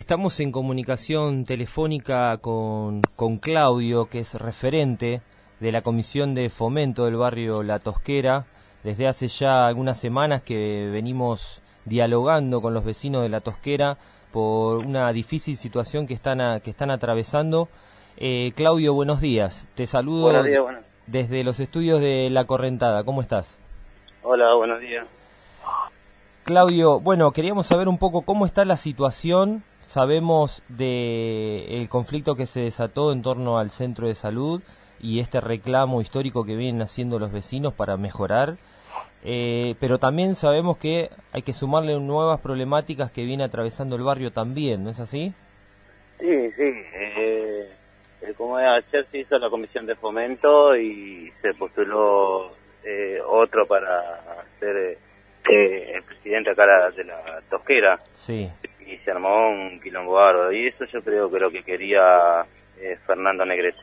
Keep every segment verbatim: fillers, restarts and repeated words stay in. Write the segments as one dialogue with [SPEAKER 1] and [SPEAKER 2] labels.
[SPEAKER 1] Estamos en comunicación telefónica con, con Claudio, que es referente de la Comisión de Fomento del barrio La Tosquera. Desde hace ya algunas semanas que venimos dialogando con los vecinos de La Tosquera por una difícil situación que están, a, que están atravesando. Eh, Claudio, buenos días. Te saludo
[SPEAKER 2] buenos días, bueno.
[SPEAKER 1] desde los estudios de La Correntada. ¿Cómo estás?
[SPEAKER 2] Hola, buenos días.
[SPEAKER 1] Claudio, bueno, queríamos saber un poco cómo está la situación. Sabemos de el conflicto que se desató en torno al centro de salud y este reclamo histórico que vienen haciendo los vecinos para mejorar, eh, pero también sabemos que hay que sumarle nuevas problemáticas que viene atravesando el barrio también, ¿no es así?
[SPEAKER 2] Sí, sí. Eh, como ayer se hizo la comisión de fomento y se postuló eh, otro para ser eh, el presidente acá de La Tosquera.
[SPEAKER 1] Sí.
[SPEAKER 2] Y se armó un quilombo bárbaro, y eso yo creo que lo que quería eh, Fernando Negrete.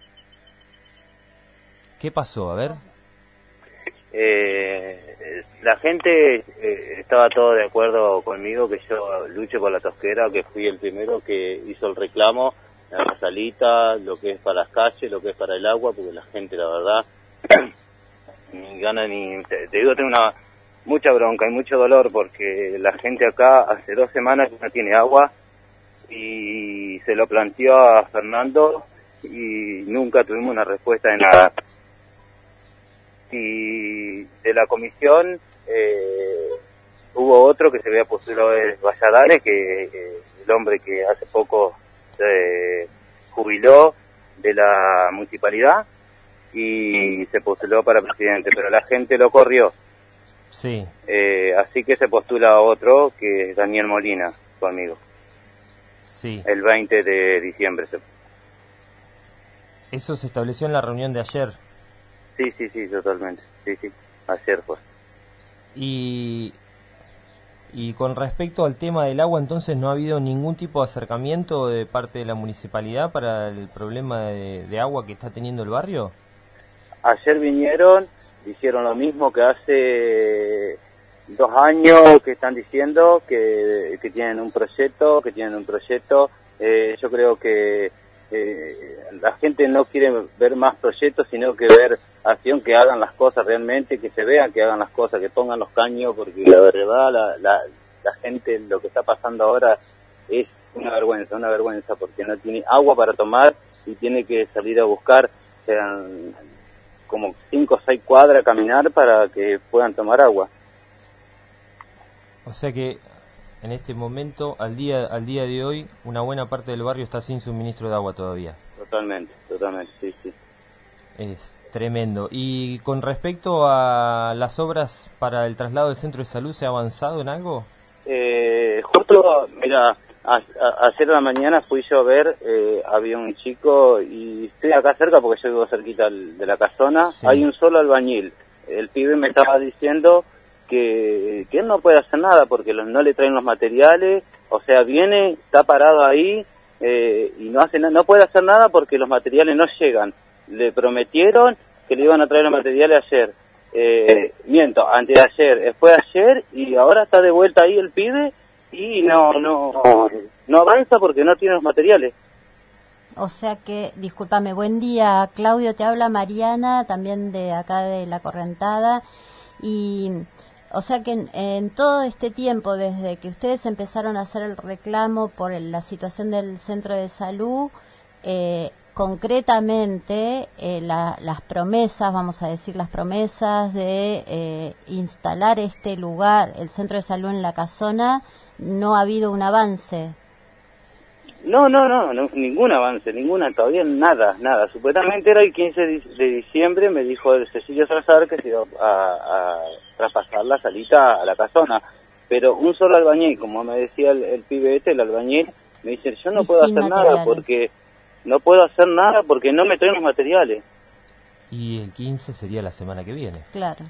[SPEAKER 1] ¿Qué pasó? A ver.
[SPEAKER 2] Eh, la gente eh, estaba todo de acuerdo conmigo que yo luche por La Tosquera, que fui el primero que hizo el reclamo, la salita, lo que es para las calles, lo que es para el agua, porque la gente, la verdad, ni gana ni... Te, te digo, tengo una... mucha bronca y mucho dolor porque la gente acá hace dos semanas que no tiene agua y se lo planteó a Fernando y nunca tuvimos una respuesta de nada. Y de la comisión eh, hubo otro que se había postulado de Valladares, que eh, el hombre que hace poco se jubiló de la municipalidad y se postuló para presidente, pero la gente lo corrió.
[SPEAKER 1] Sí.
[SPEAKER 2] Eh, así que se postula otro, que es Daniel Molina, conmigo.
[SPEAKER 1] Sí.
[SPEAKER 2] El veinte de diciembre.
[SPEAKER 1] Eso se estableció en la reunión de ayer.
[SPEAKER 2] Sí, sí, sí, totalmente. Sí, sí, ayer fue.
[SPEAKER 1] Y, y con respecto al tema del agua, entonces, ¿no ha habido ningún tipo de acercamiento de parte de la municipalidad para el problema de, de agua que está teniendo el barrio?
[SPEAKER 2] Ayer vinieron, hicieron lo mismo que hace dos años que están diciendo que, que tienen un proyecto, que tienen un proyecto. Eh, yo creo que eh, la gente no quiere ver más proyectos, sino que ver acción, que hagan las cosas realmente, que se vean que hagan las cosas, que pongan los caños, porque la verdad la, la, la gente, lo que está pasando ahora es una vergüenza, una vergüenza, porque no tiene agua para tomar y tiene que salir a buscar, sean como cinco o seis cuadras a caminar para que puedan tomar agua.
[SPEAKER 1] O sea que en este momento, al día al día de hoy, una buena parte del barrio está sin suministro de agua todavía.
[SPEAKER 2] Totalmente, totalmente, sí, sí.
[SPEAKER 1] Es tremendo. Y con respecto a las obras para el traslado del centro de salud, ¿se ha avanzado en algo?
[SPEAKER 2] Eh, justo, mira, a, a, ayer a la mañana fui yo a ver, eh, había un chico, y estoy acá cerca porque yo vivo cerquita de la casona, sí. Hay un solo albañil. El pibe me estaba diciendo que, que él no puede hacer nada porque los, no le traen los materiales, o sea, viene, está parado ahí eh, y no hace na no puede hacer nada porque los materiales no llegan. Le prometieron que le iban a traer los materiales ayer. Eh, miento, antes de ayer, fue ayer y ahora está de vuelta ahí el pibe y no, no, no avanza porque no tiene los materiales.
[SPEAKER 3] O sea que, discúlpame, buen día, Claudio, te habla Mariana, también de acá de La Correntada, y o sea que en, en todo este tiempo, desde que ustedes empezaron a hacer el reclamo por el, la situación del centro de salud, eh, concretamente eh, la, las promesas, vamos a decir las promesas de eh, instalar este lugar, el centro de salud en La Casona, no ha habido un avance.
[SPEAKER 2] No, no, no, no, ningún avance, ninguna, todavía nada, nada. Supuestamente era el quince de diciembre, me dijo el Cecilio Salazar que se iba a, a traspasar la salita a La Casona, pero un solo albañil, como me decía el, el pibe este, el albañil, me dice, yo no puedo hacer materiales. nada porque no puedo hacer nada porque no me traen los materiales.
[SPEAKER 1] Y el quince sería la semana que viene.
[SPEAKER 3] Claro.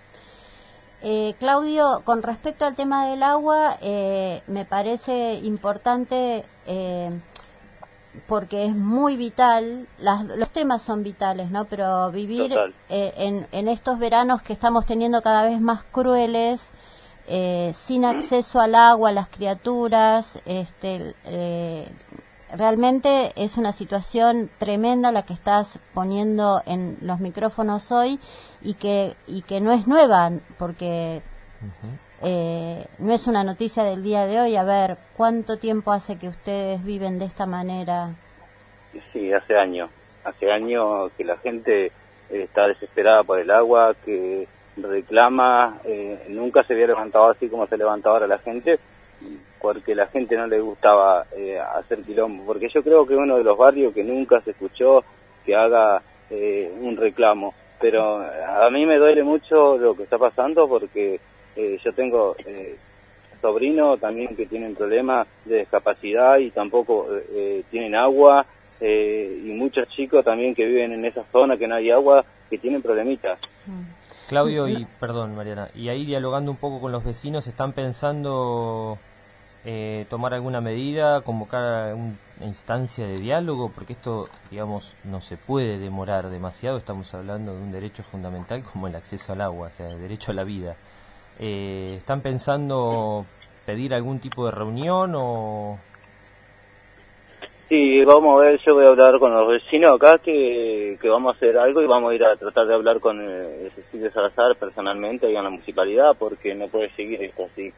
[SPEAKER 3] Eh, Claudio, con respecto al tema del agua, eh, me parece importante eh, porque es muy vital, las, los temas son vitales, ¿no? Pero vivir eh, en, en estos veranos que estamos teniendo cada vez más crueles, eh, sin acceso al agua, las criaturas, este, eh, realmente es una situación tremenda la que estás poniendo en los micrófonos hoy y que y que no es nueva, porque uh-huh. eh, no es una noticia del día de hoy. A ver, ¿cuánto tiempo hace que ustedes viven de esta manera?
[SPEAKER 2] Sí, hace años. Hace años que la gente eh, está desesperada por el agua, que reclama. Eh, nunca se había levantado así como se levanta ahora la gente, porque la gente no le gustaba eh, hacer quilombo, porque yo creo que es uno de los barrios que nunca se escuchó que haga eh, un reclamo, pero a mí me duele mucho lo que está pasando, porque eh, yo tengo eh, sobrinos también que tienen problemas de discapacidad y tampoco eh, tienen agua, eh, y muchos chicos también que viven en esa zona que no hay agua, que tienen problemitas.
[SPEAKER 1] Claudio, y perdón Mariana, y ahí dialogando un poco con los vecinos, ¿están pensando eh, tomar alguna medida, convocar una instancia de diálogo? Porque esto, digamos, no se puede demorar demasiado. Estamos hablando de un derecho fundamental como el acceso al agua, o sea, el derecho a la vida. Eh, ¿Están pensando pedir algún tipo de reunión o...?
[SPEAKER 2] Sí, vamos a ver, yo voy a hablar con los vecinos acá que, que vamos a hacer algo y vamos a ir a tratar de hablar con eh, Cecilia Salazar personalmente ahí en la municipalidad, porque no puede seguir esto así.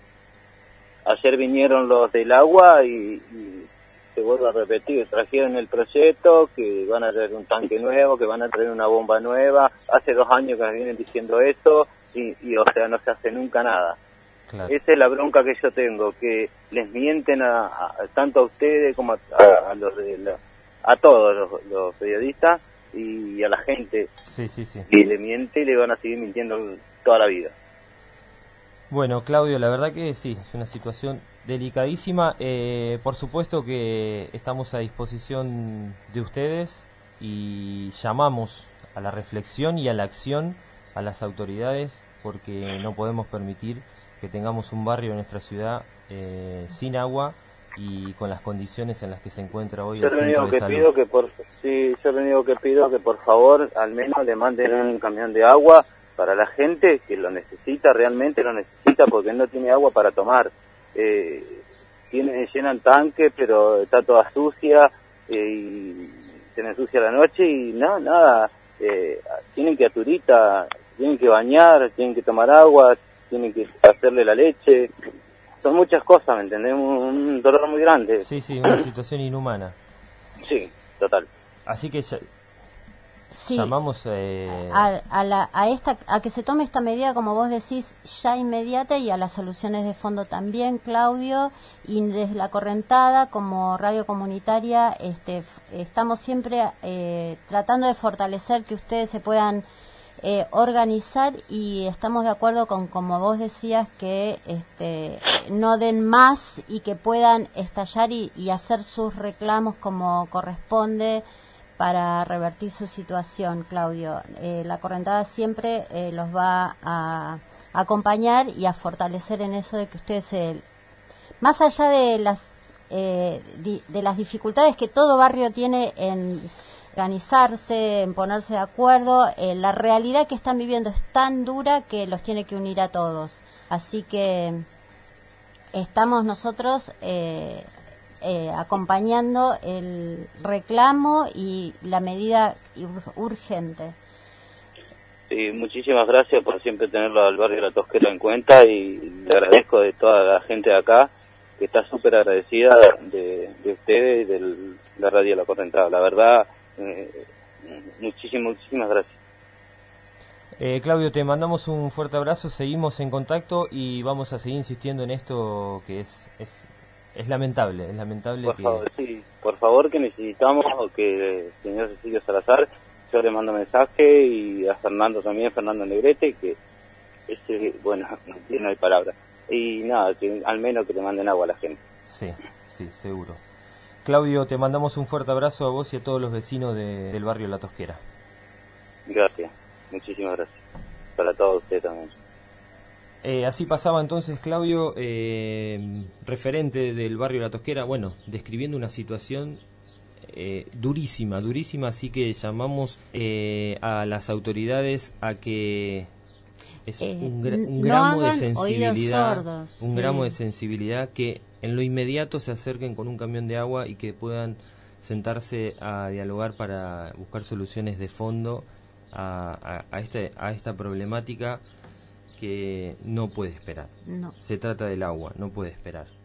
[SPEAKER 2] Ayer vinieron los del agua y, y se vuelve a repetir, trajeron el proyecto, que van a traer un tanque nuevo, que van a traer una bomba nueva. Hace dos años que nos vienen diciendo eso y, y o sea, no se hace nunca nada. Claro. Esa es la bronca que yo tengo, que les mienten a, a tanto a ustedes como a, a, a los de la, a todos los, los periodistas y a la gente.
[SPEAKER 1] Sí, sí, sí.
[SPEAKER 2] Y le miente y le van a seguir mintiendo toda la vida.
[SPEAKER 1] Bueno, Claudio, la verdad que sí, es una situación delicadísima. Eh, por supuesto que estamos a disposición de ustedes y llamamos a la reflexión y a la acción a las autoridades, porque no podemos permitir que tengamos un barrio en nuestra ciudad eh, sin agua y con las condiciones en las que se encuentra hoy el centro de salud.
[SPEAKER 2] Pido que por, sí, yo lo único que pido que por favor al menos le manden un camión de agua para la gente que lo necesita, realmente lo necesita, porque no tiene agua para tomar. Eh, tiene, llenan tanque, pero está toda sucia eh, y se me ensucia la noche y no, nada, eh, tienen que aturita, tienen que bañar, tienen que tomar agua, tienen que hacerle la leche, son muchas cosas, ¿me entendés? Un, un dolor muy grande.
[SPEAKER 1] Sí, sí, una situación inhumana.
[SPEAKER 2] Sí, total.
[SPEAKER 1] Así que ya,
[SPEAKER 3] sí,
[SPEAKER 1] llamamos eh...
[SPEAKER 3] a, a, la, a, esta, a que se tome esta medida, como vos decís, ya inmediata, y a las soluciones de fondo también, Claudio, y desde La Correntada, como radio comunitaria, este, estamos siempre eh, tratando de fortalecer que ustedes se puedan Eh, organizar, y estamos de acuerdo con, como vos decías, que este, no den más y que puedan estallar y, y hacer sus reclamos como corresponde para revertir su situación, Claudio. Eh, la Correntada siempre eh, los va a, a acompañar y a fortalecer en eso de que ustedes, se, más allá de las, eh, di, de las dificultades que todo barrio tiene en organizarse, en ponerse de acuerdo, eh, la realidad que están viviendo es tan dura que los tiene que unir a todos. Así que estamos nosotros eh, eh, acompañando el reclamo y la medida urgente.
[SPEAKER 2] Sí, muchísimas gracias por siempre tenerlo al barrio La Tosquera en cuenta, y le agradezco de toda la gente de acá, que está súper agradecida de, de ustedes y de la radio La Correntada. La verdad, Eh, muchísimas, muchísimas gracias.
[SPEAKER 1] Eh, Claudio, te mandamos un fuerte abrazo, seguimos en contacto y vamos a seguir insistiendo en esto, que es es, es lamentable, es lamentable
[SPEAKER 2] por
[SPEAKER 1] que...
[SPEAKER 2] Favor, sí, por favor, que necesitamos que el señor Cecilio Salazar, yo le mando mensaje, y a Fernando también, Fernando Negrete, que ese, bueno, no hay palabra, y nada, que al menos que le manden agua a la gente.
[SPEAKER 1] Sí, sí, seguro. Claudio, te mandamos un fuerte abrazo a vos y a todos los vecinos de, del barrio La Tosquera.
[SPEAKER 2] Gracias, muchísimas gracias. Para todos ustedes también.
[SPEAKER 1] Eh, así pasaba entonces Claudio, eh, referente del barrio La Tosquera, bueno, describiendo una situación eh, durísima, durísima, así que llamamos eh, a las autoridades a que es
[SPEAKER 3] eh,
[SPEAKER 1] un, gra un
[SPEAKER 3] no
[SPEAKER 1] gramo de
[SPEAKER 3] hagan
[SPEAKER 1] sensibilidad,
[SPEAKER 3] oídos sordos,
[SPEAKER 1] un
[SPEAKER 3] sí.
[SPEAKER 1] gramo de sensibilidad que en lo inmediato se acerquen con un camión de agua y que puedan sentarse a dialogar para buscar soluciones de fondo a, a, a, este, a esta problemática que no puede esperar.
[SPEAKER 3] No.
[SPEAKER 1] Se trata del agua, no puede esperar.